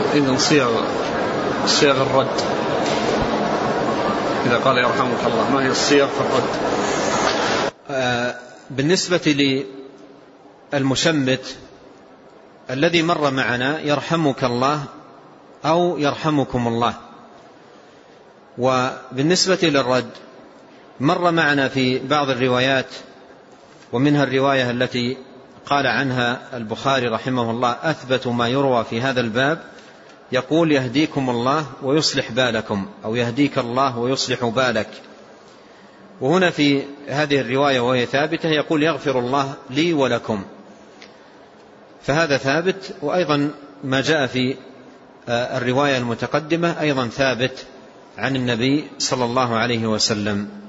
إذن صيغ الرد، إذا قال يرحمك الله ما هي الصيغ في الرد؟ بالنسبة للمشمت الذي مر معنا يرحمك الله أو يرحمكم الله. وبالنسبة للرد مر معنا في بعض الروايات، ومنها الرواية التي قال عنها البخاري رحمه الله أثبت ما يروى في هذا الباب، يقول يهديكم الله ويصلح بالكم، أو يهديك الله ويصلح بالك. وهنا في هذه الرواية وهي ثابتة يقول يغفر الله لي ولكم، فهذا ثابت. وأيضا ما جاء في الرواية المتقدمة أيضا ثابت عن النبي صلى الله عليه وسلم.